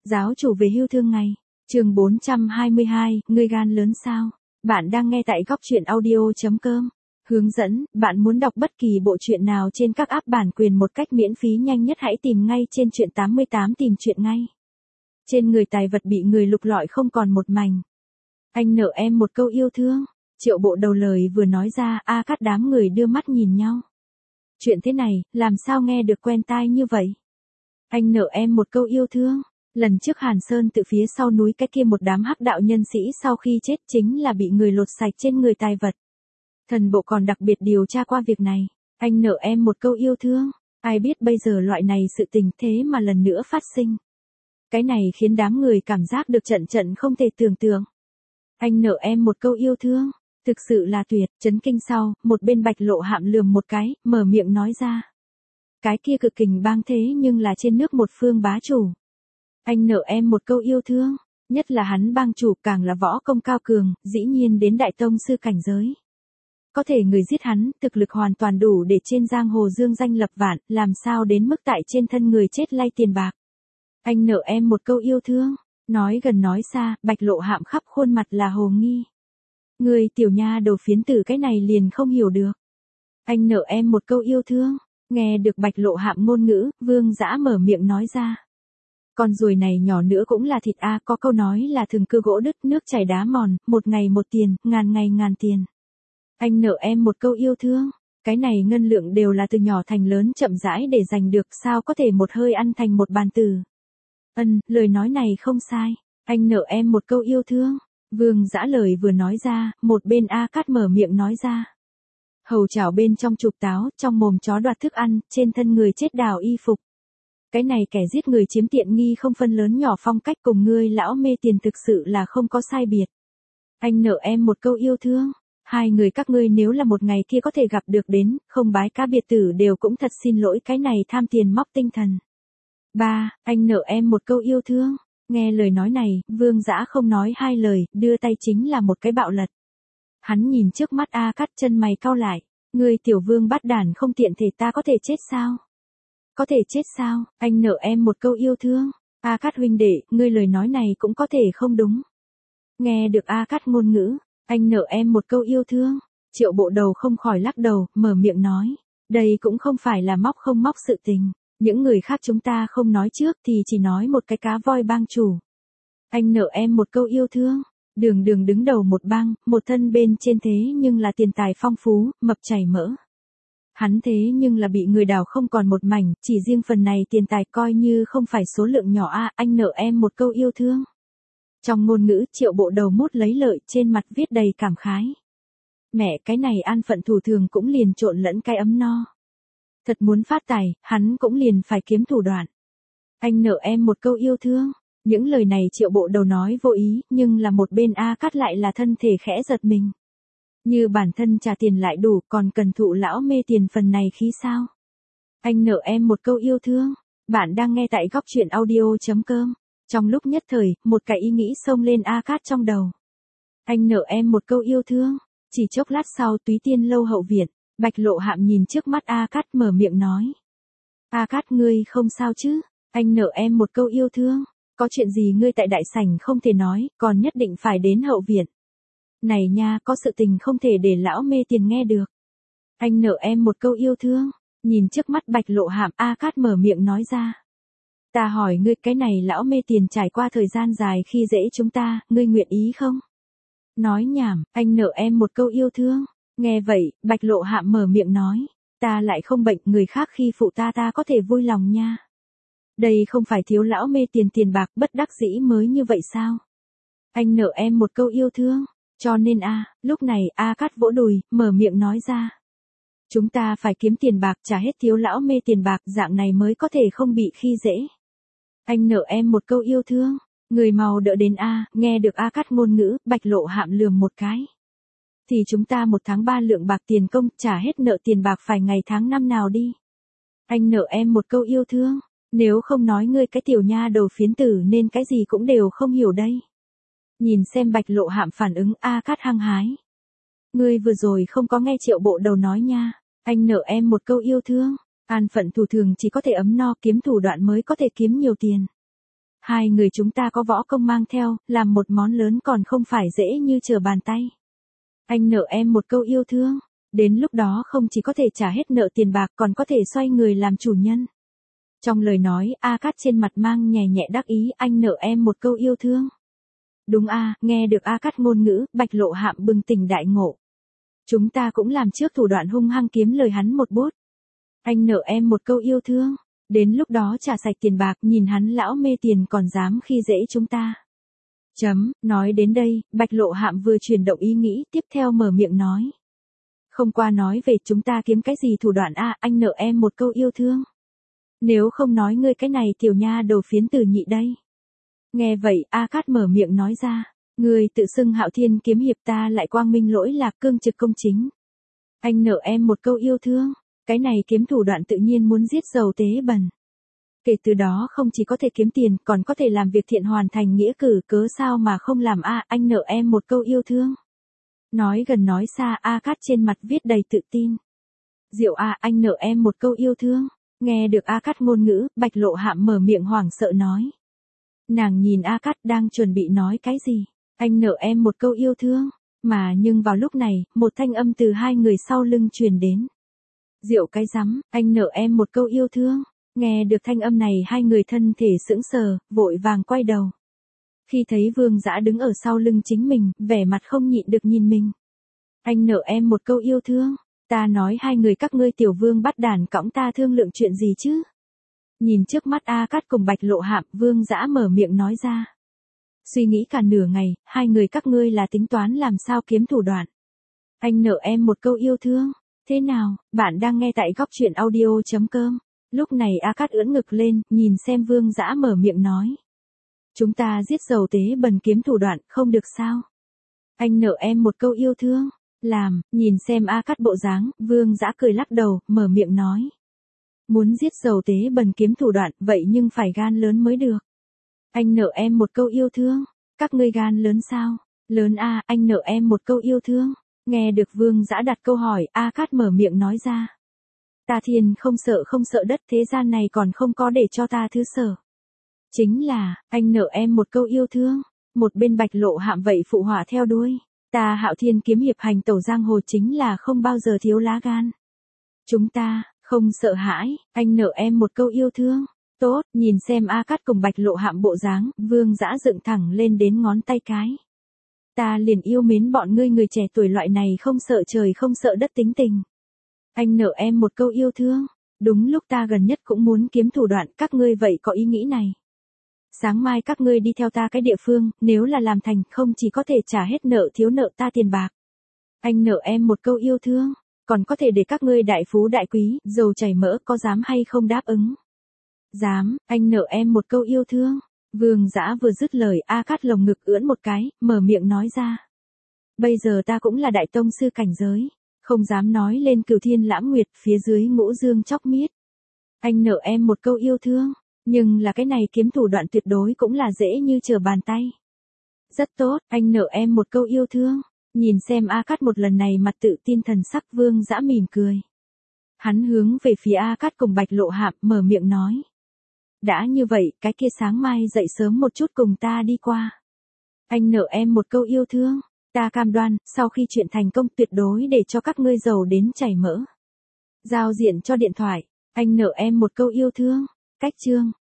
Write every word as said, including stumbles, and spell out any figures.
Giáo chủ về hưu thương ngày. Chương bốn trăm hai mươi hai, ngươi gan lớn sao? Bạn đang nghe tại góc truyện audio chấm com. Hướng dẫn, bạn muốn đọc bất kỳ bộ truyện nào trên các app bản quyền một cách miễn phí nhanh nhất hãy tìm ngay trên truyện tám mươi tám tìm truyện ngay. Trên người tài vật bị người lục lọi không còn một mảnh. Anh nợ em một câu yêu thương. Triệu Bộ Đầu lời vừa nói ra, A Cát đám người đưa mắt nhìn nhau. Chuyện thế này, làm sao nghe được quen tai như vậy? Anh nợ em một câu yêu thương. Lần trước Hàn Sơn tự phía sau núi cái kia một đám hắc đạo nhân sĩ sau khi chết chính là bị người lột sạch trên người tài vật. Thần bộ còn đặc biệt điều tra qua việc này. Anh nợ em một câu yêu thương. Ai biết bây giờ loại này sự tình thế mà lần nữa phát sinh. Cái này khiến đám người cảm giác được trận trận không thể tưởng tượng. Anh nợ em một câu yêu thương. Thực sự là tuyệt, chấn kinh sau, một bên Bạch Lộ Hạm lườm một cái, mở miệng nói ra. Cái kia cực kình bang thế nhưng là trên nước một phương bá chủ. Anh nợ em một câu yêu thương, nhất là hắn bang chủ càng là võ công cao cường, dĩ nhiên đến đại tông sư cảnh giới. Có thể người giết hắn, thực lực hoàn toàn đủ để trên giang hồ dương danh lập vạn, làm sao đến mức tại trên thân người chết lay tiền bạc. Anh nợ em một câu yêu thương, nói gần nói xa, Bạch Lộ Hạm khắp khuôn mặt là hồ nghi. Người tiểu nha đầu phiến tử cái này liền không hiểu được. Anh nợ em một câu yêu thương, nghe được Bạch Lộ Hạm ngôn ngữ, Vương Dã mở miệng nói ra. Con ruồi này nhỏ nữa cũng là thịt a, có câu nói là thường cưa gỗ đứt nước chảy đá mòn, một ngày một tiền, ngàn ngày ngàn tiền. Anh nợ em một câu yêu thương, cái này ngân lượng đều là từ nhỏ thành lớn chậm rãi để giành được, sao có thể một hơi ăn thành một bàn tử. Ân, lời nói này không sai, anh nợ em một câu yêu thương. Vương Dã lời vừa nói ra, một bên A Cát mở miệng nói ra. Hầu chảo bên trong chụp táo, trong mồm chó đoạt thức ăn, trên thân người chết đào y phục. Cái này kẻ giết người chiếm tiện nghi không phân lớn nhỏ phong cách cùng ngươi lão mê tiền thực sự là không có sai biệt. Anh nợ em một câu yêu thương, hai người các ngươi nếu là một ngày kia có thể gặp được đến, không bái cá biệt tử đều cũng thật xin lỗi cái này tham tiền móc tinh thần. Ba, anh nợ em một câu yêu thương. Nghe lời nói này, Vương Dã không nói hai lời, đưa tay chính là một cái bạo lật. Hắn nhìn trước mắt A Cát chân mày cau lại, ngươi tiểu vương bắt đản không tiện thể ta có thể chết sao? Có thể chết sao, anh nợ em một câu yêu thương. A Cát huynh đệ, ngươi lời nói này cũng có thể không đúng. Nghe được A Cát ngôn ngữ, anh nợ em một câu yêu thương. Triệu Bộ Đầu không khỏi lắc đầu, mở miệng nói, đây cũng không phải là móc không móc sự tình. Những người khác chúng ta không nói trước thì chỉ nói một cái cá voi bang chủ. Anh nợ em một câu yêu thương. Đường đường đứng đầu một bang, một thân bên trên thế nhưng là tiền tài phong phú, mập chảy mỡ. Hắn thế nhưng là bị người đào không còn một mảnh, chỉ riêng phần này tiền tài coi như không phải số lượng nhỏ a, anh nợ em một câu yêu thương. Trong ngôn ngữ Triệu Bộ Đầu mút lấy lợi, trên mặt viết đầy cảm khái. Mẹ cái này an phận thủ thường cũng liền trộn lẫn cái ấm no. Thật muốn phát tài, hắn cũng liền phải kiếm thủ đoạn. Anh nợ em một câu yêu thương. Những lời này Triệu Bộ Đầu nói vô ý, nhưng là một bên A Cát lại là thân thể khẽ giật mình. Như bản thân trả tiền lại đủ, còn cần thụ lão mê tiền phần này khí sao? Anh nợ em một câu yêu thương. Bạn đang nghe tại góc truyện audio chấm com. Trong lúc nhất thời, một cái ý nghĩ xông lên A Cát trong đầu. Anh nợ em một câu yêu thương. Chỉ chốc lát sau Túy Tiên lâu hậu viện. Bạch Lộ Hạm nhìn trước mắt A Cát mở miệng nói. A Cát ngươi không sao chứ, anh nợ em một câu yêu thương, có chuyện gì ngươi tại đại sảnh không thể nói, còn nhất định phải đến hậu viện. Này nha, có sự tình không thể để lão mê tiền nghe được. Anh nợ em một câu yêu thương, nhìn trước mắt Bạch Lộ Hạm A Cát mở miệng nói ra. Ta hỏi ngươi cái này lão mê tiền trải qua thời gian dài khi dễ chúng ta, ngươi nguyện ý không? Nói nhảm, anh nợ em một câu yêu thương. Nghe vậy, Bạch Lộ Hạm mở miệng nói, ta lại không bệnh, người khác khi phụ ta ta có thể vui lòng nha. Đây không phải thiếu lão mê tiền tiền bạc bất đắc dĩ mới như vậy sao? Anh nợ em một câu yêu thương, cho nên a, lúc này A Cát vỗ đùi, mở miệng nói ra. Chúng ta phải kiếm tiền bạc trả hết thiếu lão mê tiền bạc, dạng này mới có thể không bị khi dễ. Anh nợ em một câu yêu thương, người mau đỡ đến a, nghe được A Cát ngôn ngữ, Bạch Lộ Hạm lườm một cái. Thì chúng ta một tháng ba lượng bạc tiền công, trả hết nợ tiền bạc phải ngày tháng năm nào đi. Anh nợ em một câu yêu thương, nếu không nói ngươi cái tiểu nha đầu phiến tử nên cái gì cũng đều không hiểu đây. Nhìn xem Bạch Lộ Hạm phản ứng, A Cát hăng hái. Ngươi vừa rồi không có nghe Triệu Bộ Đầu nói nha, anh nợ em một câu yêu thương, an phận thủ thường chỉ có thể ấm no, kiếm thủ đoạn mới có thể kiếm nhiều tiền. Hai người chúng ta có võ công mang theo, làm một món lớn còn không phải dễ như trở bàn tay. Anh nợ em một câu yêu thương, đến lúc đó không chỉ có thể trả hết nợ tiền bạc còn có thể xoay người làm chủ nhân. Trong lời nói, A Cát trên mặt mang nhẹ nhẹ đắc ý, anh nợ em một câu yêu thương. Đúng a, nghe được A Cát ngôn ngữ, Bạch Lộ Hạm bừng tỉnh đại ngộ. Chúng ta cũng làm trước thủ đoạn hung hăng kiếm lời hắn một bút. Anh nợ em một câu yêu thương, đến lúc đó trả sạch tiền bạc, nhìn hắn lão mê tiền còn dám khi dễ chúng ta. Chấm, nói đến đây, Bạch Lộ Hạm vừa chuyển động ý nghĩ, tiếp theo mở miệng nói. Không qua nói về chúng ta kiếm cái gì thủ đoạn a, anh nợ em một câu yêu thương. Nếu không nói ngươi cái này tiểu nha đầu phiến tử nhị đây. Nghe vậy, A Cát mở miệng nói ra, ngươi tự xưng Hạo Thiên kiếm hiệp, ta lại quang minh lỗi lạc, cương trực công chính. Anh nợ em một câu yêu thương, cái này kiếm thủ đoạn tự nhiên muốn giết dầu tế bần. Kể từ đó không chỉ có thể kiếm tiền, còn có thể làm việc thiện hoàn thành nghĩa cử, cớ sao mà không làm a, anh nợ em một câu yêu thương. Nói gần nói xa, A Cát trên mặt viết đầy tự tin. Diệu a, anh nợ em một câu yêu thương. Nghe được A Cát ngôn ngữ, Bạch Lộ Hạm mở miệng hoảng sợ nói. Nàng nhìn A Cát đang chuẩn bị nói cái gì, anh nợ em một câu yêu thương, mà nhưng vào lúc này, một thanh âm từ hai người sau lưng truyền đến. Diệu cái rắm, anh nợ em một câu yêu thương. Nghe được thanh âm này, hai người thân thể sững sờ, vội vàng quay đầu. Khi thấy Vương Dã đứng ở sau lưng chính mình, vẻ mặt không nhịn được nhìn mình. Anh nợ em một câu yêu thương. Ta nói hai người các ngươi tiểu vương bắt đàn cõng ta thương lượng chuyện gì chứ? Nhìn trước mắt A Cát cùng Bạch Lộ Hạm, Vương Dã mở miệng nói ra. Suy nghĩ cả nửa ngày, hai người các ngươi là tính toán làm sao kiếm thủ đoạn. Anh nợ em một câu yêu thương. Thế nào, bạn đang nghe tại góc truyện audio chấm com. Lúc này A Cát ưỡn ngực lên, nhìn xem Vương Dã mở miệng nói. Chúng ta giết dầu tế bần kiếm thủ đoạn, không được sao? Anh nợ em một câu yêu thương. Làm, nhìn xem A Cát bộ dáng, Vương Dã cười lắc đầu, mở miệng nói. Muốn giết dầu tế bần kiếm thủ đoạn, vậy nhưng phải gan lớn mới được. Anh nợ em một câu yêu thương. Các ngươi gan lớn sao? Lớn a, anh nợ em một câu yêu thương. Nghe được Vương Dã đặt câu hỏi, A Cát mở miệng nói ra. Ta thiên không sợ không sợ đất, thế gian này còn không có để cho ta thứ sợ. Chính là, anh nợ em một câu yêu thương. Một bên Bạch Lộ Hạm vậy phụ họa theo đuôi. Ta Hạo Thiên kiếm hiệp hành tẩu giang hồ chính là không bao giờ thiếu lá gan. Chúng ta, không sợ hãi, anh nợ em một câu yêu thương. Tốt, nhìn xem A Cát cùng Bạch Lộ Hạm bộ dáng, Vương Dã dựng thẳng lên đến ngón tay cái. Ta liền yêu mến bọn ngươi người trẻ tuổi loại này không sợ trời không sợ đất tính tình. Anh nợ em một câu yêu thương. Đúng lúc ta gần nhất cũng muốn kiếm thủ đoạn, các ngươi vậy có ý nghĩ này. Sáng mai các ngươi đi theo ta cái địa phương, nếu là làm thành, không chỉ có thể trả hết nợ thiếu nợ ta tiền bạc. Anh nợ em một câu yêu thương, còn có thể để các ngươi đại phú đại quý, dầu chảy mỡ, có dám hay không đáp ứng? Dám, anh nợ em một câu yêu thương. Vương Dã vừa dứt lời, A Cát lồng ngực ưỡn một cái, mở miệng nói ra. Bây giờ ta cũng là đại tông sư cảnh giới, không dám nói lên cửu thiên lãng nguyệt, phía dưới ngũ dương chóc miết. Anh nợ em một câu yêu thương. Nhưng là cái này kiếm thủ đoạn tuyệt đối cũng là dễ như trở bàn tay. Rất tốt, anh nợ em một câu yêu thương. Nhìn xem A Cát một lần này mặt tự tin thần sắc, Vương Dã mỉm cười. Hắn hướng về phía A Cát cùng Bạch Lộ Hạm, mở miệng nói. Đã như vậy, cái kia sáng mai dậy sớm một chút cùng ta đi qua. Anh nợ em một câu yêu thương. Ta cam đoan, sau khi chuyện thành công tuyệt đối để cho các ngươi giàu đến chảy mỡ. Giao diện cho điện thoại. Anh nợ em một câu yêu thương. Cách chương.